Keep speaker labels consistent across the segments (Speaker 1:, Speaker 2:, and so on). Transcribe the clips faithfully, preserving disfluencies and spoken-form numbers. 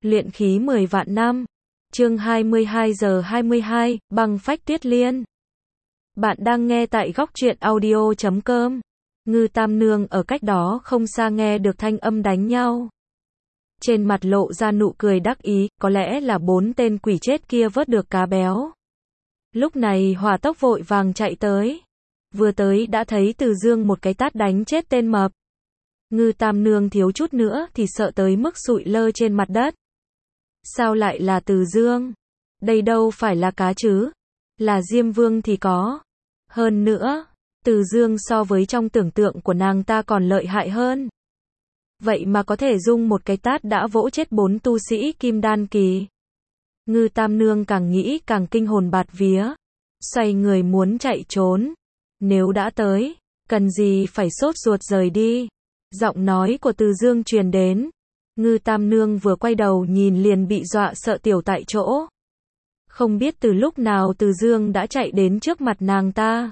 Speaker 1: Luyện khí mười vạn năm. Chương hai mươi hai giờ hai mươi hai, băng phách tuyết liên. Bạn đang nghe tại góc truyện audio chấm com. Ngư Tam Nương ở cách đó không xa nghe được thanh âm đánh nhau. Trên mặt lộ ra nụ cười đắc ý, có lẽ là bốn tên quỷ chết kia vớt được cá béo. Lúc này Hỏa Tốc vội vàng chạy tới. Vừa tới đã thấy Từ Dương một cái tát đánh chết tên mập. Ngư Tam Nương thiếu chút nữa thì sợ tới mức sụi lơ trên mặt đất. Sao lại là Từ Dương? Đây đâu phải là cá chứ? Là Diêm Vương thì có. Hơn nữa, Từ Dương so với trong tưởng tượng của nàng ta còn lợi hại hơn. Vậy mà có thể dung một cái tát đã vỗ chết bốn tu sĩ kim đan kỳ. Ngư Tam Nương càng nghĩ càng kinh hồn bạt vía. Xoay người muốn chạy trốn. Nếu đã tới, cần gì phải sốt ruột rời đi. Giọng nói của Từ Dương truyền đến. Ngư Tam Nương vừa quay đầu nhìn liền bị dọa sợ tiểu tại chỗ. Không biết từ lúc nào Từ Dương đã chạy đến trước mặt nàng ta.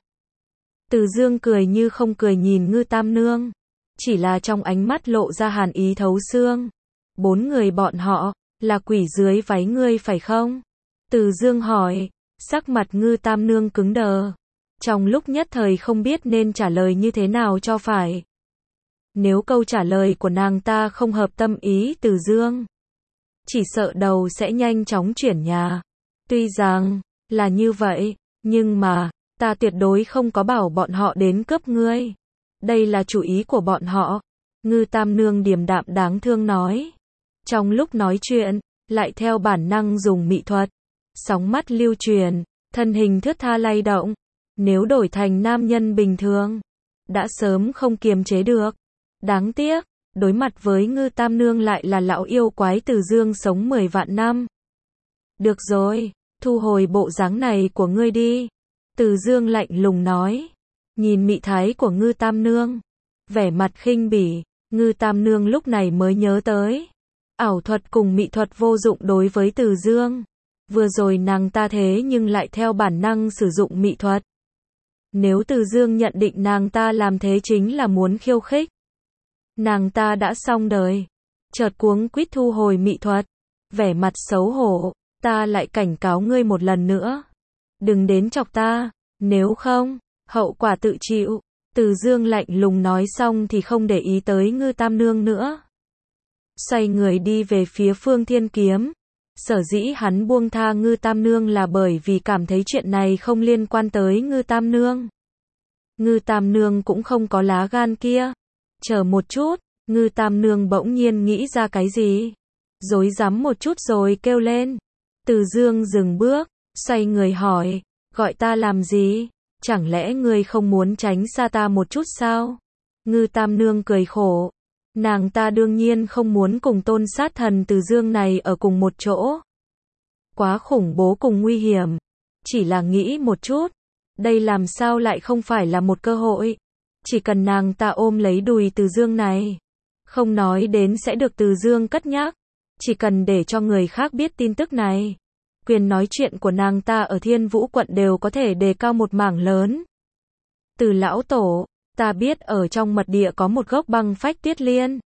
Speaker 1: Từ Dương cười như không cười nhìn Ngư Tam Nương. Chỉ là trong ánh mắt lộ ra hàn ý thấu xương. Bốn người bọn họ, là quỷ dưới váy ngươi phải không? Từ Dương hỏi, sắc mặt Ngư Tam Nương cứng đờ. Trong lúc nhất thời không biết nên trả lời như thế nào cho phải. Nếu câu trả lời của nàng ta không hợp tâm ý Từ Dương, chỉ sợ đầu sẽ nhanh chóng chuyển nhà. Tuy rằng, là như vậy, nhưng mà, ta tuyệt đối không có bảo bọn họ đến cướp ngươi. Đây là chủ ý của bọn họ. Ngư Tam Nương điềm đạm đáng thương nói. Trong lúc nói chuyện, lại theo bản năng dùng mị thuật. Sóng mắt lưu truyền, thân hình thướt tha lay động. Nếu đổi thành nam nhân bình thường, đã sớm không kiềm chế được. Đáng tiếc, đối mặt với Ngư Tam Nương lại là lão yêu quái Từ Dương sống mười vạn năm. Được rồi, thu hồi bộ dáng này của ngươi đi. Từ Dương lạnh lùng nói. Nhìn mị thái của Ngư Tam Nương, vẻ mặt khinh bỉ, Ngư Tam Nương lúc này mới nhớ tới. Ảo thuật cùng mị thuật vô dụng đối với Từ Dương. Vừa rồi nàng ta thế nhưng lại theo bản năng sử dụng mị thuật. Nếu Từ Dương nhận định nàng ta làm thế chính là muốn khiêu khích, nàng ta đã xong đời. Chợt cuống quýt thu hồi mị thuật, vẻ mặt xấu hổ, ta lại cảnh cáo ngươi một lần nữa. Đừng đến chọc ta, nếu không, hậu quả tự chịu. Từ Dương lạnh lùng nói xong thì không để ý tới Ngư Tam Nương nữa. Xoay người đi về phía Phương Thiên Kiếm. Sở dĩ hắn buông tha Ngư Tam Nương là bởi vì cảm thấy chuyện này không liên quan tới Ngư Tam Nương. Ngư Tam Nương cũng không có lá gan kia. Chờ một chút, Ngư Tam Nương bỗng nhiên nghĩ ra cái gì. Rối rắm một chút rồi kêu lên. Từ Dương dừng bước, xoay người hỏi, gọi ta làm gì? Chẳng lẽ ngươi không muốn tránh xa ta một chút sao? Ngư Tam Nương cười khổ. Nàng ta đương nhiên không muốn cùng tôn sát thần Từ Dương này ở cùng một chỗ. Quá khủng bố cùng nguy hiểm. Chỉ là nghĩ một chút. Đây làm sao lại không phải là một cơ hội. Chỉ cần nàng ta ôm lấy đùi Từ Dương này. Không nói đến sẽ được Từ Dương cất nhắc. Chỉ cần để cho người khác biết tin tức này. Quyền nói chuyện của nàng ta ở Thiên Vũ quận đều có thể đề cao một mảng lớn. Từ lão tổ, ta biết ở trong mật địa có một gốc băng phách tuyết liên.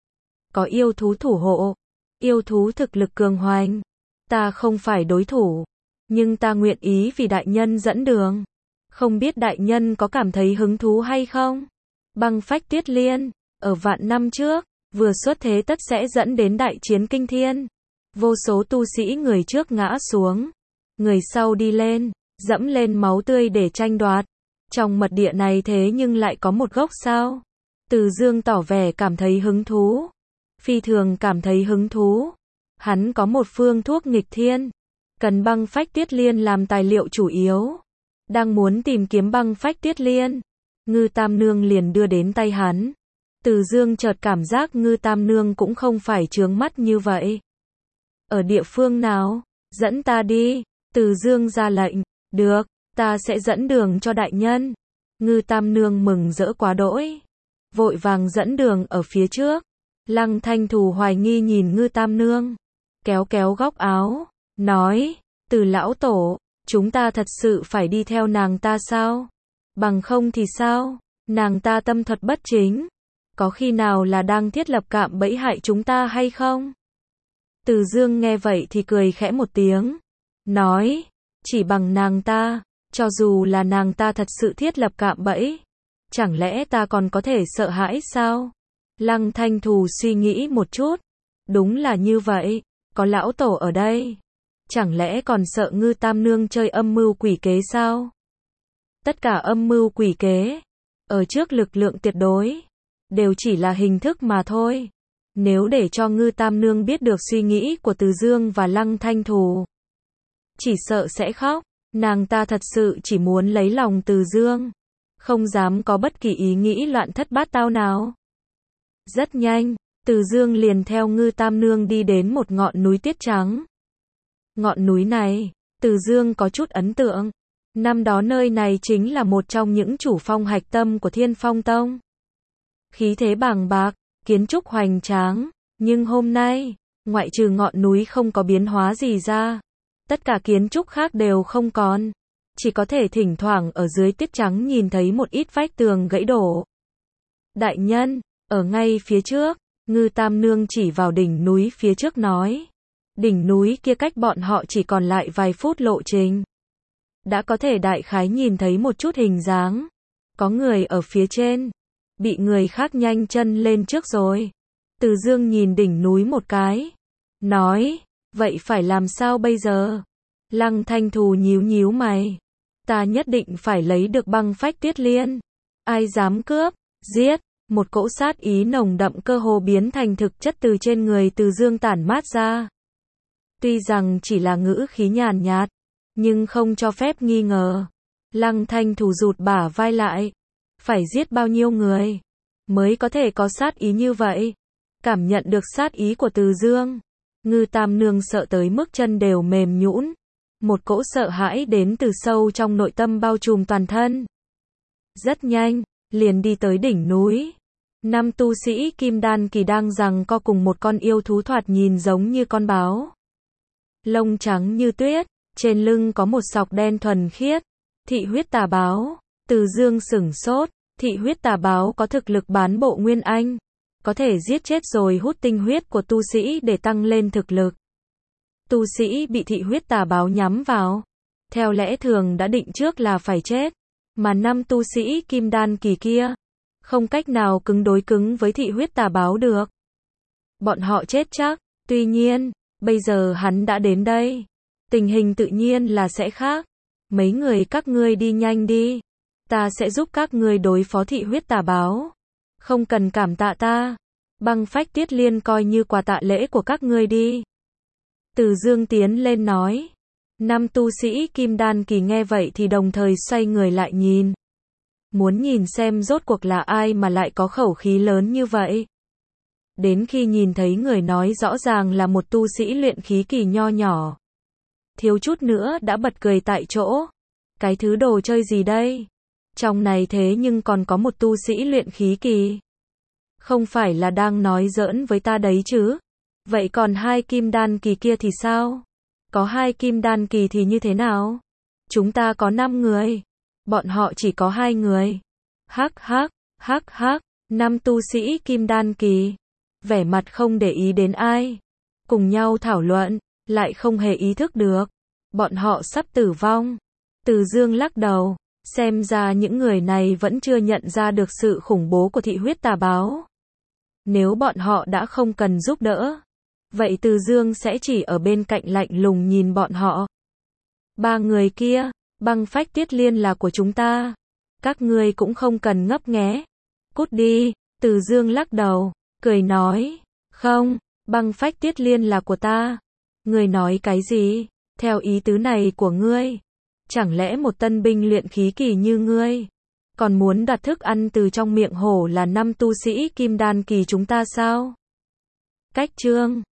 Speaker 1: Có yêu thú thủ hộ. Yêu thú thực lực cường hoành. Ta không phải đối thủ. Nhưng ta nguyện ý vì đại nhân dẫn đường. Không biết đại nhân có cảm thấy hứng thú hay không? Băng phách tuyết liên, ở vạn năm trước, vừa xuất thế tất sẽ dẫn đến đại chiến kinh thiên. Vô số tu sĩ người trước ngã xuống. Người sau đi lên, dẫm lên máu tươi để tranh đoạt. Trong mật địa này thế nhưng lại có một gốc sao? Từ Dương tỏ vẻ cảm thấy hứng thú. Phi thường cảm thấy hứng thú. Hắn có một phương thuốc nghịch thiên. Cần băng phách tuyết liên làm tài liệu chủ yếu. Đang muốn tìm kiếm băng phách tuyết liên. Ngư Tam Nương liền đưa đến tay hắn. Từ Dương chợt cảm giác Ngư Tam Nương cũng không phải chướng mắt như vậy. Ở địa phương nào? Dẫn ta đi. Từ Dương ra lệnh. Được, ta sẽ dẫn đường cho đại nhân. Ngư Tam Nương mừng rỡ quá đỗi. Vội vàng dẫn đường ở phía trước. Lăng Thanh Thù hoài nghi nhìn Ngư Tam Nương. Kéo kéo góc áo. Nói, Từ lão tổ, chúng ta thật sự phải đi theo nàng ta sao? Bằng không thì sao? Nàng ta tâm thuật bất chính. Có khi nào là đang thiết lập cạm bẫy hại chúng ta hay không? Từ Dương nghe vậy thì cười khẽ một tiếng. Nói, chỉ bằng nàng ta, cho dù là nàng ta thật sự thiết lập cạm bẫy, chẳng lẽ ta còn có thể sợ hãi sao? Lăng Thanh Thù suy nghĩ một chút. Đúng là như vậy, có lão tổ ở đây. Chẳng lẽ còn sợ Ngư Tam Nương chơi âm mưu quỷ kế sao? Tất cả âm mưu quỷ kế, ở trước lực lượng tuyệt đối, đều chỉ là hình thức mà thôi. Nếu để cho Ngư Tam Nương biết được suy nghĩ của Từ Dương và Lăng Thanh Thù, chỉ sợ sẽ khóc. Nàng ta thật sự chỉ muốn lấy lòng Từ Dương, không dám có bất kỳ ý nghĩ loạn thất bát tao nào. Rất nhanh, Từ Dương liền theo Ngư Tam Nương đi đến một ngọn núi tuyết trắng. Ngọn núi này, Từ Dương có chút ấn tượng. Năm đó nơi này chính là một trong những chủ phong hạch tâm của Thiên Phong Tông. Khí thế bàng bạc, kiến trúc hoành tráng, nhưng hôm nay, ngoại trừ ngọn núi không có biến hóa gì ra, tất cả kiến trúc khác đều không còn, chỉ có thể thỉnh thoảng ở dưới tuyết trắng nhìn thấy một ít vách tường gãy đổ. Đại nhân, ở ngay phía trước, Ngư Tam Nương chỉ vào đỉnh núi phía trước nói. Đỉnh núi kia cách bọn họ chỉ còn lại vài phút lộ trình. Đã có thể đại khái nhìn thấy một chút hình dáng. Có người ở phía trên, bị người khác nhanh chân lên trước rồi. Từ Dương nhìn đỉnh núi một cái, nói, vậy phải làm sao bây giờ? Lăng Thanh Thù nhíu nhíu mày. Ta nhất định phải lấy được băng phách tuyết liên. Ai dám cướp, giết. Một cỗ sát ý nồng đậm cơ hồ biến thành thực chất từ trên người Từ Dương tản mát ra. Tuy rằng chỉ là ngữ khí nhàn nhạt, nhưng không cho phép nghi ngờ. Lăng Thanh Thù rụt bả vai lại. Phải giết bao nhiêu người mới có thể có sát ý như vậy? Cảm nhận được sát ý của Từ Dương, Ngư Tam Nương sợ tới mức chân đều mềm nhũn. Một cỗ sợ hãi đến từ sâu trong nội tâm bao trùm toàn thân. Rất nhanh, liền đi tới đỉnh núi. Năm tu sĩ kim đan kỳ đang giằng co cùng một con yêu thú thoạt nhìn giống như con báo. Lông trắng như tuyết, trên lưng có một sọc đen thuần khiết. Thị huyết tà báo. Từ Dương sửng sốt, thị huyết tà báo có thực lực bán bộ nguyên anh, có thể giết chết rồi hút tinh huyết của tu sĩ để tăng lên thực lực. Tu sĩ bị thị huyết tà báo nhắm vào, theo lẽ thường đã định trước là phải chết, mà năm tu sĩ kim đan kỳ kia, không cách nào cứng đối cứng với thị huyết tà báo được. Bọn họ chết chắc, tuy nhiên, bây giờ hắn đã đến đây, tình hình tự nhiên là sẽ khác. Mấy người các ngươi đi nhanh đi, ta sẽ giúp các ngươi đối phó thị huyết tà báo. Không cần cảm tạ ta, băng phách tuyết liên coi như quà tạ lễ của các ngươi đi. Từ Dương tiến lên nói. Năm tu sĩ kim đan kỳ nghe vậy thì đồng thời xoay người lại nhìn. Muốn nhìn xem rốt cuộc là ai mà lại có khẩu khí lớn như vậy. Đến khi nhìn thấy người nói rõ ràng là một tu sĩ luyện khí kỳ nho nhỏ, thiếu chút nữa đã bật cười tại chỗ. Cái thứ đồ chơi gì đây? Trong này thế nhưng còn có một tu sĩ luyện khí kỳ. Không phải là đang nói giỡn với ta đấy chứ? Vậy còn hai kim đan kỳ kia thì sao? Có hai kim đan kỳ thì như thế nào? Chúng ta có năm người. Bọn họ chỉ có hai người. Hắc hắc, hắc hắc, năm tu sĩ kim đan kỳ. Vẻ mặt không để ý đến ai. Cùng nhau thảo luận, lại không hề ý thức được. Bọn họ sắp tử vong. Từ Dương lắc đầu. Xem ra những người này vẫn chưa nhận ra được sự khủng bố của thị huyết tà báo. Nếu bọn họ đã không cần giúp đỡ, vậy Từ Dương sẽ chỉ ở bên cạnh lạnh lùng nhìn bọn họ. Ba người kia, băng phách tuyết liên là của chúng ta. Các ngươi cũng không cần ngấp nghé. Cút đi. Từ Dương lắc đầu, cười nói. Không, băng phách tuyết liên là của ta. Ngươi nói cái gì? Theo ý tứ này của ngươi, chẳng lẽ một tân binh luyện khí kỳ như ngươi còn muốn đoạt thức ăn từ trong miệng hổ là năm tu sĩ kim đan kỳ chúng ta sao? Cách chương